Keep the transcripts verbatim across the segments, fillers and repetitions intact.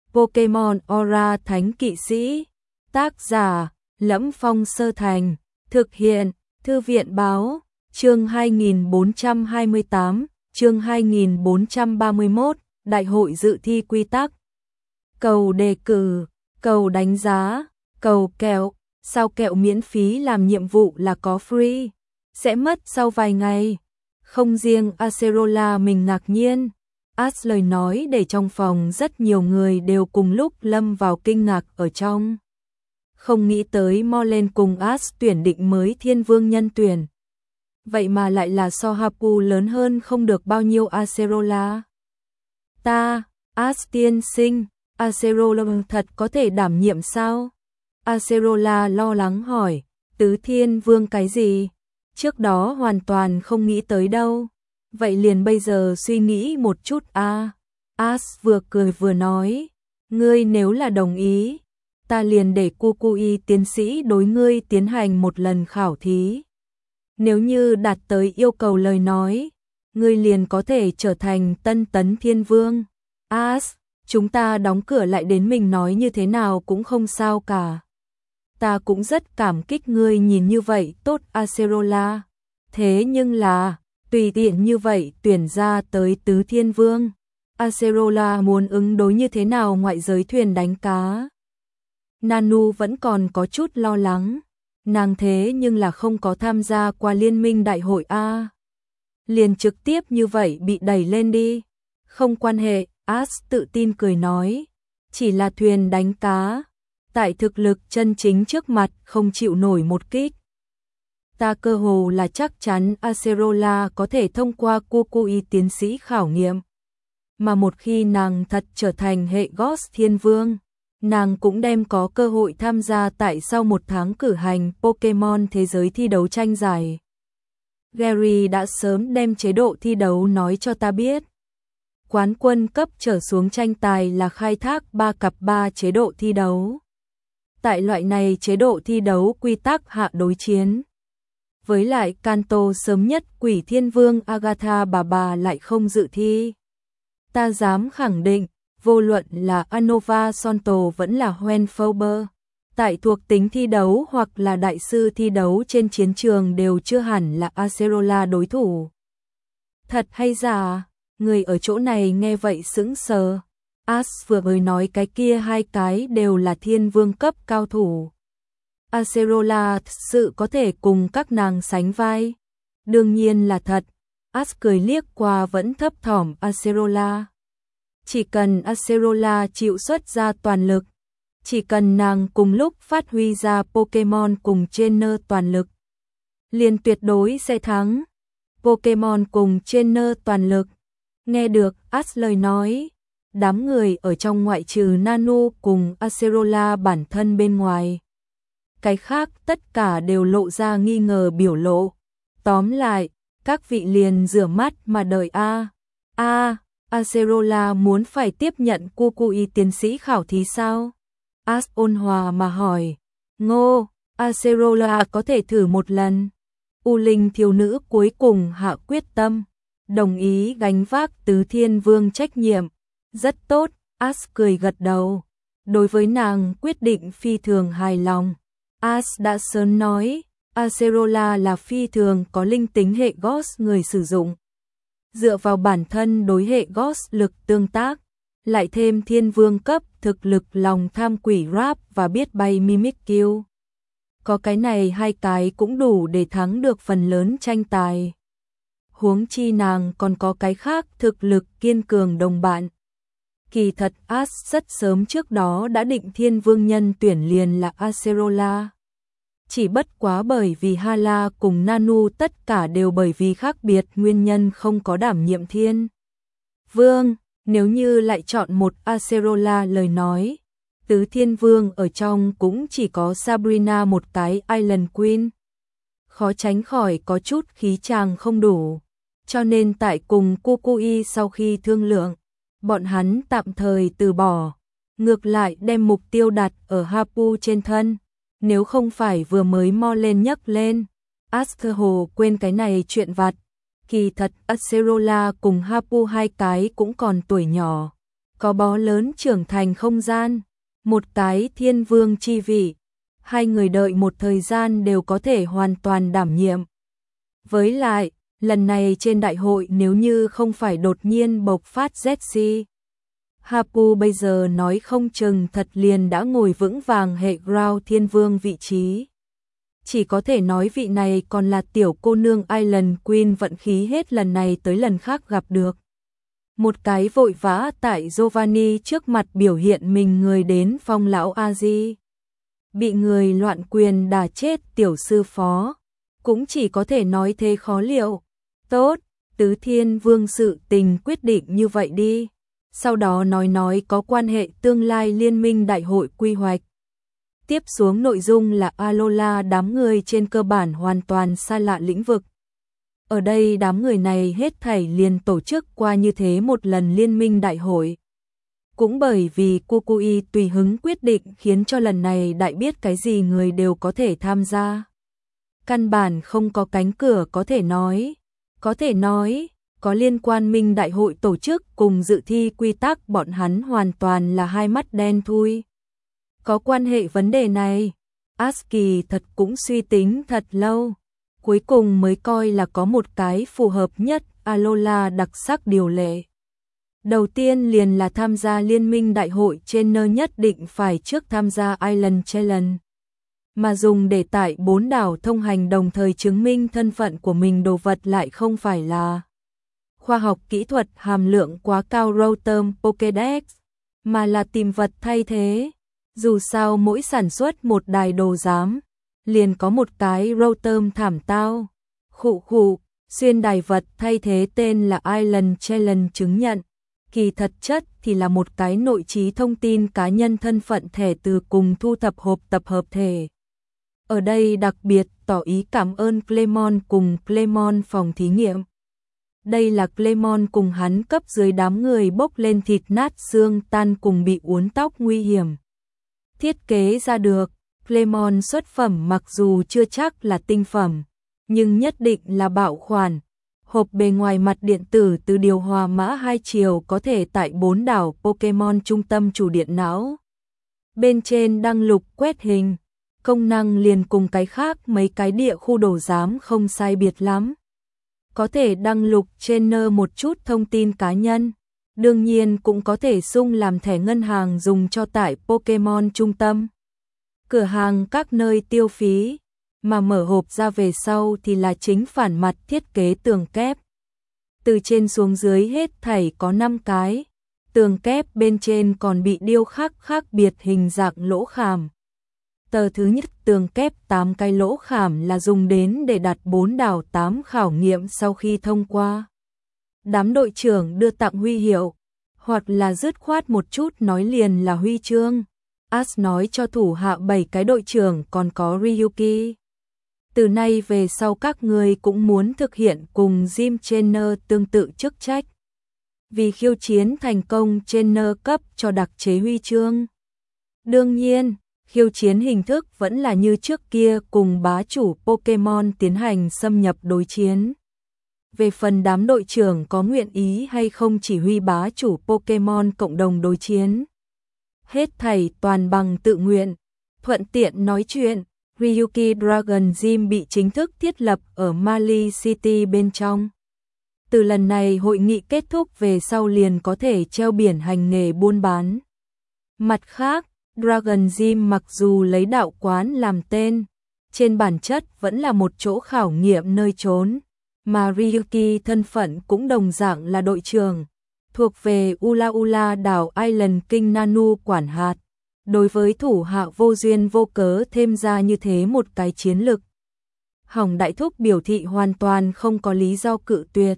Pokemon Aura Thánh Kỵ Sĩ. Tác giả: Lẫm Phong Sơ Thành. Thực hiện: Thư viện báo. Chương hai nghìn bốn trăm hai mươi tám, chương hai nghìn bốn trăm ba mươi mốt, Đại hội dự thi quy tắc. Cầu đề cử, cầu đánh giá, cầu kẹo. Sao kẹo miễn phí làm nhiệm vụ là có free? Sẽ mất sau vài ngày. Không riêng Acerola mình ngạc nhiên. Ash lời nói để trong phòng rất nhiều người đều cùng lúc lâm vào kinh ngạc ở trong. Không nghĩ tới Molen cùng Ash tuyển định mới thiên vương nhân tuyển. Vậy mà lại là so Hapu lớn hơn không được bao nhiêu Acerola. Ta, Ash tiên sinh, Acerola thật có thể đảm nhiệm sao? Acerola lo lắng hỏi, tứ thiên vương cái gì? Trước đó hoàn toàn không nghĩ tới đâu. Vậy liền bây giờ suy nghĩ một chút a. À. Ash vừa cười vừa nói, ngươi nếu là đồng ý, ta liền để Kukui tiến sĩ đối ngươi tiến hành một lần khảo thí. Nếu như đạt tới yêu cầu lời nói, ngươi liền có thể trở thành tân tấn thiên vương. Ash, chúng ta đóng cửa lại đến mình nói như thế nào cũng không sao cả. Ta cũng rất cảm kích ngươi nhìn như vậy tốt Acerola. Thế nhưng là, tùy tiện như vậy tuyển ra tới tứ thiên vương. Acerola muốn ứng đối như thế nào ngoại giới thuyền đánh cá. Nanu vẫn còn có chút lo lắng. Nàng thế nhưng là không có tham gia qua liên minh đại hội A. Liền trực tiếp như vậy bị đẩy lên đi. Không quan hệ, Ash tự tin cười nói. Chỉ là thuyền đánh cá. Tại thực lực chân chính trước mặt không chịu nổi một kích. Ta cơ hồ là chắc chắn Acerola có thể thông qua Kukui tiến sĩ khảo nghiệm. Mà một khi nàng thật trở thành hệ Ghost Thiên Vương, nàng cũng đem có cơ hội tham gia tại sau một tháng cử hành Pokemon thế giới thi đấu tranh giải. Gary đã sớm đem chế độ thi đấu nói cho ta biết. Quán quân cấp trở xuống tranh tài là khai thác ba cặp ba chế độ thi đấu. Tại loại này chế độ thi đấu quy tắc hạ đối chiến. Với lại Kanto sớm nhất Quỷ Thiên Vương Agatha bà bà lại không dự thi. Ta dám khẳng định, vô luận là Anova Sonto vẫn là Hoenfauber, tại thuộc tính thi đấu hoặc là đại sư thi đấu trên chiến trường đều chưa hẳn là Acerola đối thủ. Thật hay giả? Người ở chỗ này nghe vậy sững sờ. Ash vừa mới nói cái kia hai cái đều là thiên vương cấp cao thủ. Acerola sự có thể cùng các nàng sánh vai. Đương nhiên là thật. Ash cười liếc qua vẫn thấp thỏm Acerola. Chỉ cần Acerola chịu xuất ra toàn lực, chỉ cần nàng cùng lúc phát huy ra Pokemon cùng trainer toàn lực, liền tuyệt đối sẽ thắng. Pokemon cùng trainer toàn lực. Nghe được Ash lời nói, đám người ở trong ngoại trừ Nanu cùng Acerola bản thân bên ngoài. Cái khác tất cả đều lộ ra nghi ngờ biểu lộ. Tóm lại, các vị liền rửa mắt mà đợi a. A, Acerola muốn phải tiếp nhận Kukui tiến sĩ khảo thí sao? Ash ôn hòa mà hỏi. Ngô, Acerola có thể thử một lần. U Linh thiếu nữ cuối cùng hạ quyết tâm, đồng ý gánh vác tứ thiên vương trách nhiệm. Rất tốt, Ash cười gật đầu. Đối với nàng quyết định phi thường hài lòng. Ash đã sớm nói, Acerola là phi thường có linh tính hệ Ghost người sử dụng. Dựa vào bản thân đối hệ Ghost lực tương tác, lại thêm thiên vương cấp thực lực lòng tham quỷ rap và biết bay Mimikyu. Có cái này hai cái cũng đủ để thắng được phần lớn tranh tài. Huống chi nàng còn có cái khác thực lực kiên cường đồng bạn. Kỳ thật Ash rất sớm trước đó đã định thiên vương nhân tuyển liền là Acerola. Chỉ bất quá bởi vì Hala cùng Nanu tất cả đều bởi vì khác biệt nguyên nhân không có đảm nhiệm thiên vương. Nếu như lại chọn một Acerola lời nói, tứ thiên vương ở trong cũng chỉ có Sabrina một cái Island Queen. Khó tránh khỏi có chút khí chàng không đủ. Cho nên tại cùng Kukui sau khi thương lượng, bọn hắn tạm thời từ bỏ, ngược lại đem mục tiêu đặt ở Hapu trên thân. Nếu không phải vừa mới mo lên nhấc lên, Ash hồ quên cái này chuyện vặt. Kỳ thật Acerola cùng Hapu hai cái cũng còn tuổi nhỏ, có bó lớn trưởng thành không gian, một cái thiên vương chi vị, hai người đợi một thời gian đều có thể hoàn toàn đảm nhiệm. Với lại, lần này trên đại hội nếu như không phải đột nhiên bộc phát Zetsi, Hapu bây giờ nói không chừng thật liền đã ngồi vững vàng hệ Ground Thiên Vương vị trí. Chỉ có thể nói vị này còn là tiểu cô nương Island Queen vận khí hết lần này tới lần khác gặp được. Một cái vội vã tại Giovanni trước mặt biểu hiện mình người đến phong lão A-di. Bị người loạn quyền đả chết tiểu sư phó. Cũng chỉ có thể nói thế khó liệu. Tốt, Tứ Thiên Vương sự tình quyết định như vậy đi. Sau đó nói nói có quan hệ tương lai liên minh đại hội quy hoạch. Tiếp xuống nội dung là Alola đám người trên cơ bản hoàn toàn xa lạ lĩnh vực. Ở đây đám người này hết thảy liền tổ chức qua như thế một lần liên minh đại hội. Cũng bởi vì Kukui tùy hứng quyết định khiến cho lần này đại biết cái gì người đều có thể tham gia. Căn bản không có cánh cửa có thể nói. Có thể nói, có liên quan minh đại hội tổ chức cùng dự thi quy tắc bọn hắn hoàn toàn là hai mắt đen thui. Có quan hệ vấn đề này, Aski thật cũng suy tính thật lâu. Cuối cùng mới coi là có một cái phù hợp nhất Alola đặc sắc điều lệ. Đầu tiên liền là tham gia liên minh đại hội trên nơi nhất định phải trước tham gia Island Challenge. Mà dùng để tại bốn đảo thông hành đồng thời chứng minh thân phận của mình đồ vật lại không phải là khoa học kỹ thuật hàm lượng quá cao Rotom Pokédex, mà là tìm vật thay thế. Dù sao mỗi sản xuất một đài đồ giám, liền có một cái Rotom thảm tao. Khụ khụ, xuyên đài vật thay thế tên là Island Challenge chứng nhận. Kỳ thật chất thì là một cái nội trí thông tin cá nhân thân phận thẻ từ cùng thu thập hộp tập hợp thể. Ở đây đặc biệt tỏ ý cảm ơn Clemon cùng Clemon phòng thí nghiệm. Đây là Clemon cùng hắn cấp dưới đám người bốc lên thịt nát xương tan cùng bị uốn tóc nguy hiểm. Thiết kế ra được, Clemon xuất phẩm mặc dù chưa chắc là tinh phẩm, nhưng nhất định là bảo khoản. Hộp bề ngoài mặt điện tử từ điều hòa mã hai chiều có thể tại bốn đảo Pokemon trung tâm chủ điện não. Bên trên đăng lục quét hình, công năng liền cùng cái khác mấy cái địa khu đồ giám không sai biệt lắm. Có thể đăng lục trên nơ một chút thông tin cá nhân, đương nhiên cũng có thể sung làm thẻ ngân hàng dùng cho tại Pokemon trung tâm. Cửa hàng các nơi tiêu phí, mà mở hộp ra về sau thì là chính phản mặt thiết kế tường kép. Từ trên xuống dưới hết thảy có năm cái, tường kép bên trên còn bị điêu khắc khác biệt hình dạng lỗ khảm. Tờ thứ nhất tường kép tám cái lỗ khảm là dùng đến để đặt bốn đảo tám khảo nghiệm sau khi thông qua. Đám đội trưởng đưa tặng huy hiệu, hoặc là dứt khoát một chút nói liền là huy chương. As nói cho thủ hạ bảy cái đội trưởng còn có Ryuki. Từ nay về sau các người cũng muốn thực hiện cùng Jim Trainer tương tự chức trách. Vì khiêu chiến thành công Trainer cấp cho đặc chế huy chương. Đương nhiên, khiêu chiến hình thức vẫn là như trước kia cùng bá chủ Pokemon tiến hành xâm nhập đối chiến. Về phần đám đội trưởng có nguyện ý hay không chỉ huy bá chủ Pokemon cộng đồng đối chiến. Hết thảy toàn bằng tự nguyện. Thuận tiện nói chuyện, Ryuki Dragon Gym bị chính thức thiết lập ở Mali City bên trong. Từ lần này hội nghị kết thúc về sau liền có thể treo biển hành nghề buôn bán. Mặt khác, Dragon Gym mặc dù lấy đạo quán làm tên, trên bản chất vẫn là một chỗ khảo nghiệm nơi trốn, mà Ryuki thân phận cũng đồng dạng là đội trưởng, thuộc về Ula Ula đảo Island King Nanu quản hạt. Đối với thủ hạ vô duyên vô cớ thêm ra như thế một cái chiến lực. Hỏng đại thúc biểu thị hoàn toàn không có lý do cự tuyệt.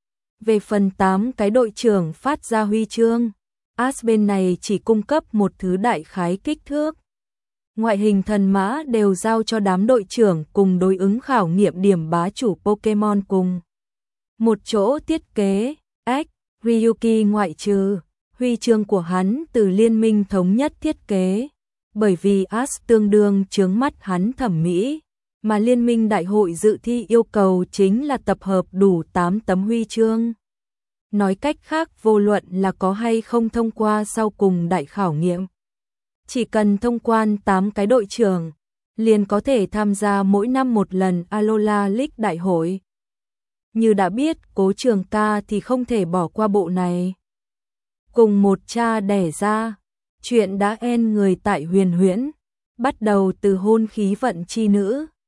Về phần tám cái đội trưởng phát ra huy chương, As bên này chỉ cung cấp một thứ đại khái kích thước. Ngoại hình thần mã đều giao cho đám đội trưởng cùng đối ứng khảo nghiệm điểm bá chủ Pokemon cùng. Một chỗ thiết kế, ếch, Ryuki ngoại trừ. Huy chương của hắn từ liên minh thống nhất thiết kế, bởi vì As tương đương chướng mắt hắn thẩm mỹ, mà liên minh đại hội dự thi yêu cầu chính là tập hợp đủ tám tấm huy chương. Nói cách khác, vô luận là có hay không thông qua sau cùng đại khảo nghiệm, chỉ cần thông quan tám cái đội trưởng, liền có thể tham gia mỗi năm một lần Alola League đại hội. Như đã biết, Cố Trường Ca thì không thể bỏ qua bộ này. Cùng một cha đẻ ra, chuyện đã en người tại Huyền Huyễn, bắt đầu từ hôn khí vận chi nữ,